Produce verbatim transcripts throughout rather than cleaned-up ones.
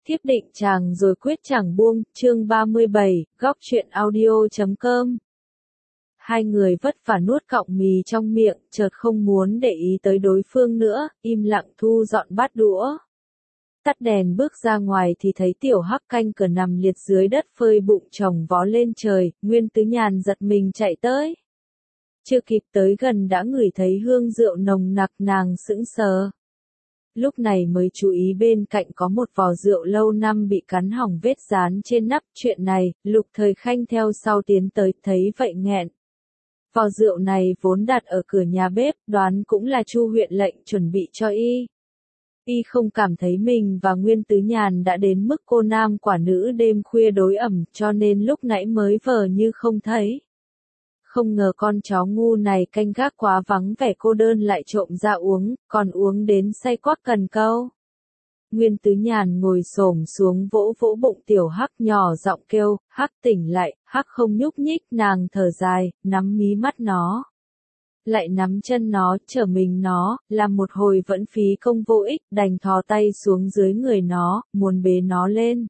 Thiếp định chàng rồi quyết chẳng buông, chương ba mươi bảy, góc truyện audio chấm com. Hai người vất vả nuốt cọng mì trong miệng, chợt không muốn để ý tới đối phương nữa, im lặng thu dọn bát đũa. Tắt đèn bước ra ngoài thì thấy tiểu hắc canh cửa nằm liệt dưới đất phơi bụng chồng vó lên trời, Nguyên Tứ Nhàn giật mình chạy tới. Chưa kịp tới gần đã ngửi thấy hương rượu nồng nặc, nàng sững sờ. Lúc này mới chú ý bên cạnh có một vò rượu lâu năm bị cắn hỏng vết dán trên nắp. Chuyện này, Lục Thời Khanh theo sau tiến tới, thấy vậy nghẹn. Vò rượu này vốn đặt ở cửa nhà bếp, đoán cũng là Chu huyện lệnh chuẩn bị cho y. Y không cảm thấy mình và Nguyên Tứ Nhàn đã đến mức cô nam quả nữ đêm khuya đối ẩm, cho nên lúc nãy mới vờ như không thấy. Không ngờ con chó ngu này canh gác quá vắng vẻ cô đơn lại trộm ra uống, còn uống đến say quắc cần câu. Nguyên Tứ Nhàn ngồi xổm xuống vỗ vỗ bụng tiểu hắc, nhỏ giọng kêu, hắc tỉnh lại. Hắc không nhúc nhích, nàng thở dài, nắm mí mắt nó. Lại nắm chân nó, trở mình nó, làm một hồi vẫn phí công vô ích, đành thò tay xuống dưới người nó, muốn bế nó lên.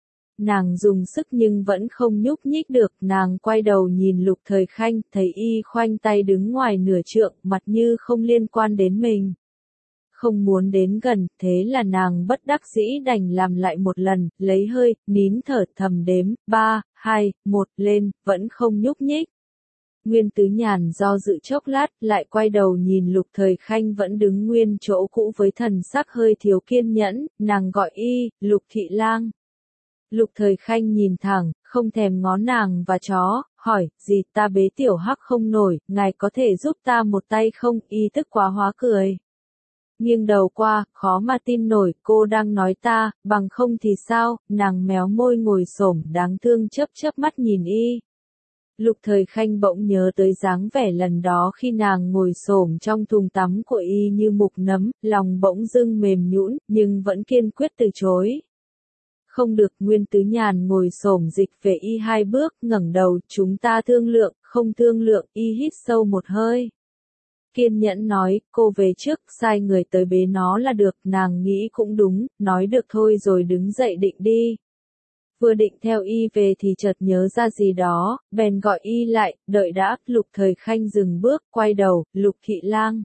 Nàng dùng sức nhưng vẫn không nhúc nhích được, nàng quay đầu nhìn Lục Thời Khanh, thấy y khoanh tay đứng ngoài nửa trượng, mặt như không liên quan đến mình. Không muốn đến gần, thế là nàng bất đắc dĩ đành làm lại một lần, lấy hơi, nín thở thầm đếm, ba, hai, một, lên, vẫn không nhúc nhích. Nguyên Tứ Nhàn do dự chốc lát, lại quay đầu nhìn Lục Thời Khanh vẫn đứng nguyên chỗ cũ với thần sắc hơi thiếu kiên nhẫn, nàng gọi y, Lục thị lang. Lục Thời Khanh nhìn thẳng, không thèm ngó nàng và chó, hỏi, gì ta bế tiểu hắc không nổi, ngài có thể giúp ta một tay không? Y tức quá hóa cười. Nghiêng đầu qua, khó mà tin nổi, cô đang nói ta, bằng không thì sao? Nàng méo môi ngồi xổm đáng thương chớp chớp mắt nhìn y. Lục Thời Khanh bỗng nhớ tới dáng vẻ lần đó khi nàng ngồi xổm trong thùng tắm của y như mục nấm, lòng bỗng dưng mềm nhũn, nhưng vẫn kiên quyết từ chối. Không được. Nguyên Tứ Nhàn ngồi xổm dịch về y hai bước, ngẩng đầu, chúng ta thương lượng. Không thương lượng. Y hít sâu một hơi. Kiên nhẫn nói, cô về trước, sai người tới bế nó là được. Nàng nghĩ cũng đúng, nói được thôi rồi đứng dậy định đi. Vừa định theo y về thì chợt nhớ ra gì đó, bèn gọi y lại, đợi đã. Lục Thời Khanh dừng bước, quay đầu, Lục thị lang.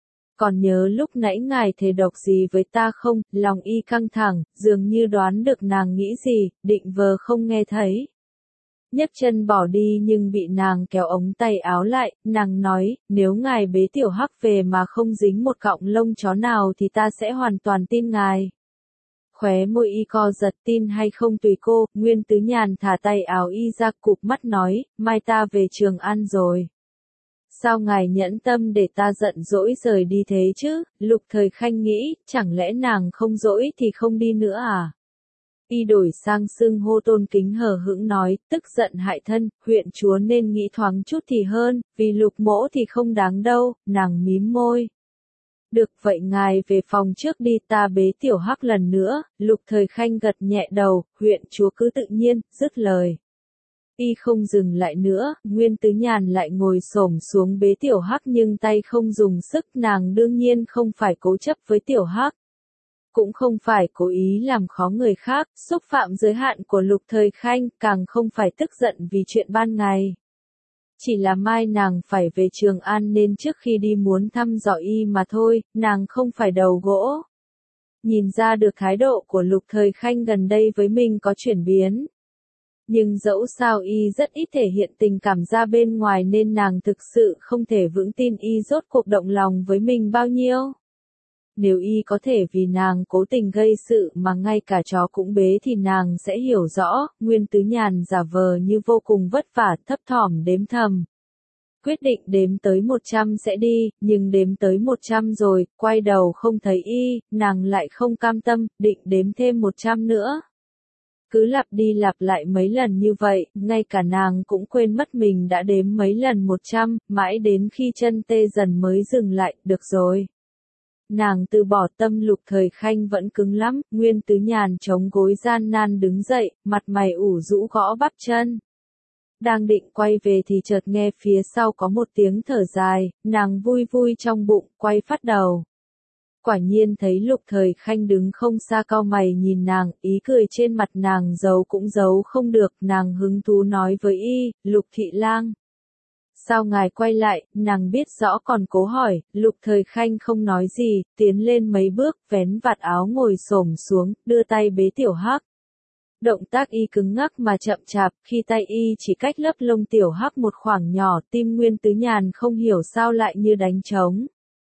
Còn nhớ lúc nãy ngài thề độc gì với ta không? Lòng y căng thẳng, dường như đoán được nàng nghĩ gì, định vờ không nghe thấy. Nhấc chân bỏ đi nhưng bị nàng kéo ống tay áo lại, nàng nói, nếu ngài bế tiểu hắc về mà không dính một cọng lông chó nào thì ta sẽ hoàn toàn tin ngài. Khóe môi y co giật, tin hay không tùy cô. Nguyên Tứ Nhàn thả tay áo y ra, cụp mắt nói, mai ta về Trường An rồi. Sao ngài nhẫn tâm để ta giận dỗi rời đi thế chứ? Lục Thời Khanh nghĩ, chẳng lẽ nàng không dỗi thì không đi nữa à? Y đổi sang xưng hô tôn kính hờ hững nói, tức giận hại thân, huyện chúa nên nghĩ thoáng chút thì hơn, vì Lục mỗ thì không đáng đâu. Nàng mím môi. Được vậy ngài về phòng trước đi, ta bế tiểu hắc lần nữa. Lục Thời Khanh gật nhẹ đầu, huyện chúa cứ tự nhiên, dứt lời. Y không dừng lại nữa, Nguyên Tứ Nhàn lại ngồi xổm xuống bế tiểu hắc nhưng tay không dùng sức. Nàng đương nhiên không phải cố chấp với tiểu hắc. Cũng không phải cố ý làm khó người khác, xúc phạm giới hạn của Lục Thời Khanh, càng không phải tức giận vì chuyện ban ngày. Chỉ là mai nàng phải về Trường An nên trước khi đi muốn thăm dò y mà thôi, nàng không phải đầu gỗ. Nhìn ra được thái độ của Lục Thời Khanh gần đây với mình có chuyển biến. Nhưng dẫu sao y rất ít thể hiện tình cảm ra bên ngoài nên nàng thực sự không thể vững tin y rốt cuộc động lòng với mình bao nhiêu. Nếu y có thể vì nàng cố tình gây sự mà ngay cả chó cũng bế thì nàng sẽ hiểu rõ. Nguyên Tứ Nhàn giả vờ như vô cùng vất vả, thấp thỏm đếm thầm. Quyết định đếm tới một trăm sẽ đi, nhưng đếm tới một trăm rồi, quay đầu không thấy y, nàng lại không cam tâm, định đếm thêm một trăm nữa. Cứ lặp đi lặp lại mấy lần như vậy, ngay cả nàng cũng quên mất mình đã đếm mấy lần một trăm, mãi đến khi chân tê dần mới dừng lại, được rồi. Nàng từ bỏ tâm. Lục Thời Khanh vẫn cứng lắm, Nguyên Tứ Nhàn chống gối gian nan đứng dậy, mặt mày ủ rũ gõ bắp chân. Đang định quay về thì chợt nghe phía sau có một tiếng thở dài, nàng vui vui trong bụng, quay phát đầu. quả nhiên thấy Lục Thời Khanh đứng không xa cau mày nhìn nàng, ý cười trên mặt nàng giấu cũng giấu không được, nàng hứng thú nói với y, Lục thị lang. Sao ngài quay lại, nàng biết rõ còn cố hỏi, Lục Thời Khanh không nói gì, tiến lên mấy bước, vén vạt áo ngồi xổm xuống, đưa tay bế Tiểu Hắc. Động tác y cứng ngắc mà chậm chạp, khi tay y chỉ cách lớp lông Tiểu Hắc một khoảng nhỏ, tim Nguyên Tứ Nhàn không hiểu sao lại như đánh trống.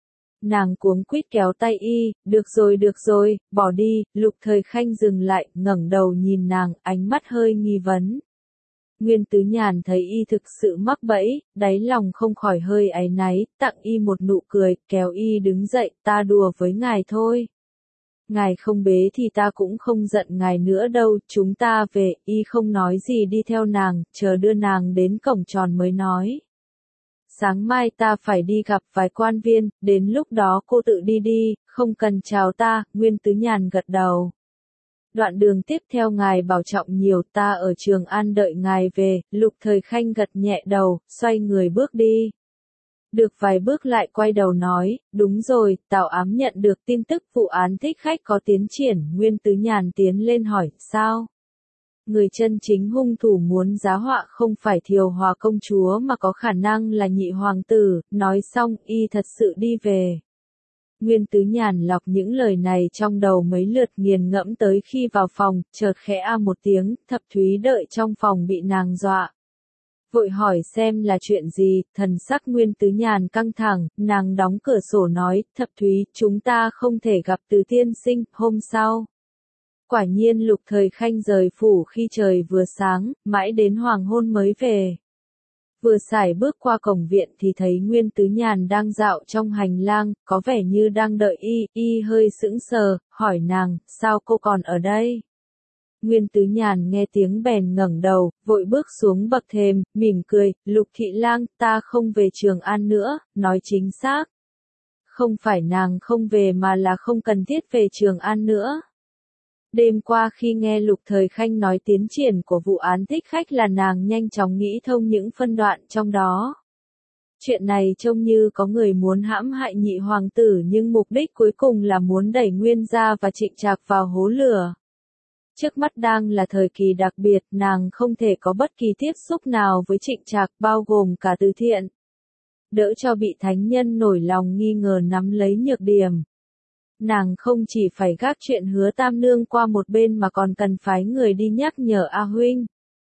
Nàng cuống quýt kéo tay y, được rồi được rồi, bỏ đi, Lục Thời Khanh dừng lại, ngẩng đầu nhìn nàng, ánh mắt hơi nghi vấn. Nguyên Tứ Nhàn thấy y thực sự mắc bẫy, đáy lòng không khỏi hơi áy náy, tặng y một nụ cười, kéo y đứng dậy, ta đùa với ngài thôi. Ngài không bế thì ta cũng không giận ngài nữa đâu, chúng ta về, y không nói gì đi theo nàng, chờ đưa nàng đến cổng tròn mới nói. Sáng mai ta phải đi gặp vài quan viên, đến lúc đó cô tự đi đi, không cần chào ta, Nguyên Tứ Nhàn gật đầu. Đoạn đường tiếp theo ngài bảo trọng nhiều, ta ở Trường An đợi ngài về, Lục Thời Khanh gật nhẹ đầu, xoay người bước đi. Được vài bước lại quay đầu nói, đúng rồi, Tào Ám nhận được tin tức vụ án Thích Khách có tiến triển, Nguyên Tứ Nhàn tiến lên hỏi, sao? Người chân chính hung thủ muốn giá họa không phải Thiều Hòa công chúa mà có khả năng là nhị hoàng tử, nói xong y thật sự đi về. Nguyên Tứ Nhàn lọc những lời này trong đầu mấy lượt nghiền ngẫm tới khi vào phòng, chợt khẽ a một tiếng, Thập Thúy đợi trong phòng bị nàng dọa. Vội hỏi xem là chuyện gì, thần sắc Nguyên Tứ Nhàn căng thẳng, nàng đóng cửa sổ nói, Thập Thúy, chúng ta không thể gặp Từ tiên sinh, hôm sau. Quả nhiên Lục Thời Khanh rời phủ khi trời vừa sáng, mãi đến hoàng hôn mới về. Vừa sải bước qua cổng viện thì thấy Nguyên Tứ Nhàn đang dạo trong hành lang, có vẻ như đang đợi y, y hơi sững sờ, hỏi nàng, sao cô còn ở đây? Nguyên Tứ Nhàn nghe tiếng bèn ngẩng đầu, vội bước xuống bậc thềm, mỉm cười, Lục thị lang, ta không về Trường An nữa, nói chính xác. Không phải nàng không về mà là không cần thiết về Trường An nữa. Đêm qua khi nghe Lục Thời Khanh nói tiến triển của vụ án Thích Khách là nàng nhanh chóng nghĩ thông những phân đoạn trong đó. Chuyện này trông như có người muốn hãm hại nhị hoàng tử nhưng mục đích cuối cùng là muốn đẩy Nguyên gia và Trịnh Trạc vào hố lửa. Trước mắt đang là thời kỳ đặc biệt, nàng không thể có bất kỳ tiếp xúc nào với Trịnh Trạc bao gồm cả Từ Thiện. Đỡ cho bị thánh nhân nổi lòng nghi ngờ nắm lấy nhược điểm. Nàng không chỉ phải gác chuyện Hứa Tam Nương qua một bên mà còn cần phái người đi nhắc nhở A Huynh.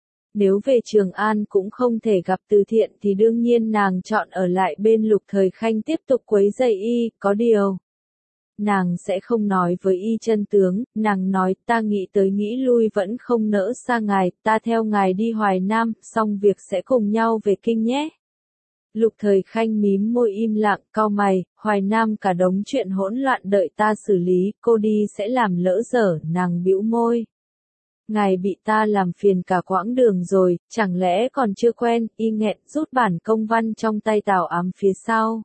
Nếu về Trường An cũng không thể gặp Từ Thiện thì đương nhiên nàng chọn ở lại bên Lục Thời Khanh tiếp tục quấy rầy y, có điều. Nàng sẽ không nói với y chân tướng, nàng nói ta nghĩ tới nghĩ lui vẫn không nỡ xa ngài, ta theo ngài đi Hoài Nam, xong việc sẽ cùng nhau về kinh nhé. Lục Thời Khanh mím môi im lặng, cau mày, Hoài Nam cả đống chuyện hỗn loạn đợi ta xử lý, cô đi sẽ làm lỡ dở, nàng bĩu môi. Ngài bị ta làm phiền cả quãng đường rồi, chẳng lẽ còn chưa quen, y nghẹn rút bản công văn trong tay Tào Ám phía sau.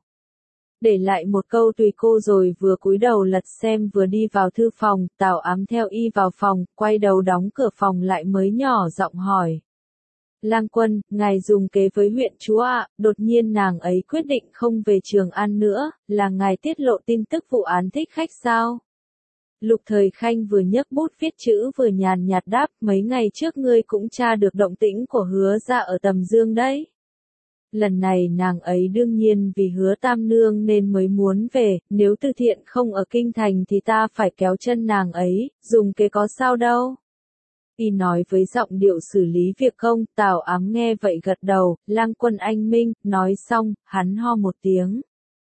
Để lại một câu tùy cô rồi vừa cúi đầu lật xem vừa đi vào thư phòng, Tào Ám theo y vào phòng, quay đầu đóng cửa phòng lại mới nhỏ giọng hỏi. Lang Quân, ngài dùng kế với huyện chúa ạ, đột nhiên nàng ấy quyết định không về Trường An nữa, là ngài tiết lộ tin tức vụ án Thích Khách sao? Lục Thời Khanh vừa nhấc bút viết chữ vừa nhàn nhạt đáp, mấy ngày trước ngươi cũng tra được động tĩnh của Hứa gia ở Tầm Dương đấy. Lần này nàng ấy đương nhiên vì Hứa Tam Nương nên mới muốn về, nếu Từ Thiện không ở kinh thành thì ta phải kéo chân nàng ấy, dùng kế có sao đâu. Y nói với giọng điệu xử lý việc công, Tào Ám nghe vậy gật đầu, Lang Quân anh minh, nói xong, hắn ho một tiếng.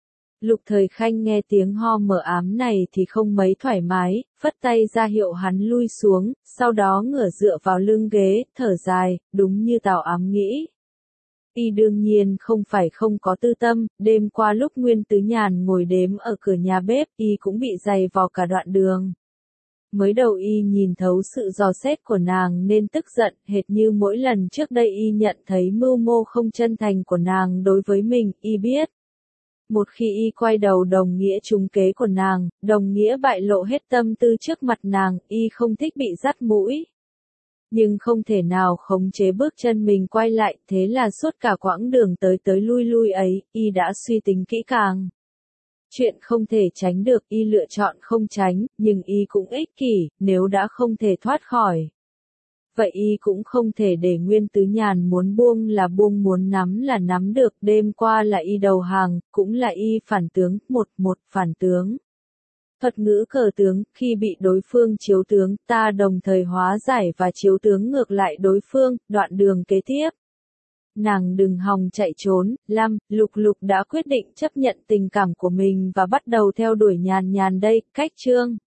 Lục Thời Khanh nghe tiếng ho mở ám này thì không mấy thoải mái, phất tay ra hiệu hắn lui xuống, sau đó ngửa dựa vào lưng ghế, thở dài, đúng như Tào Ám nghĩ. Y đương nhiên không phải không có tư tâm, đêm qua lúc Nguyên Tứ Nhàn ngồi đếm ở cửa nhà bếp, y cũng bị giày vò cả đoạn đường. Mới đầu y nhìn thấu sự dò xét của nàng nên tức giận, hệt như mỗi lần trước đây y nhận thấy mưu mô không chân thành của nàng đối với mình, y biết. Một khi y quay đầu đồng nghĩa trúng kế của nàng, đồng nghĩa bại lộ hết tâm tư trước mặt nàng, y không thích bị dắt mũi. Nhưng không thể nào khống chế bước chân mình quay lại, thế là suốt cả quãng đường tới tới lui lui ấy, y đã suy tính kỹ càng. Chuyện không thể tránh được, y lựa chọn không tránh, nhưng y cũng ích kỷ, nếu đã không thể thoát khỏi. Vậy y cũng không thể để Nguyên Tứ Nhàn muốn buông là buông, muốn nắm là nắm được. Đêm qua là y đầu hàng, cũng là y phản tướng, một một phản tướng. Thuật ngữ cờ tướng, khi bị đối phương chiếu tướng, ta đồng thời hóa giải và chiếu tướng ngược lại đối phương. Đoạn đường kế tiếp. Nàng đừng hòng chạy trốn. Lam, Lục Lục đã quyết định chấp nhận tình cảm của mình và bắt đầu theo đuổi Nhàn Nhàn đây. Cách chương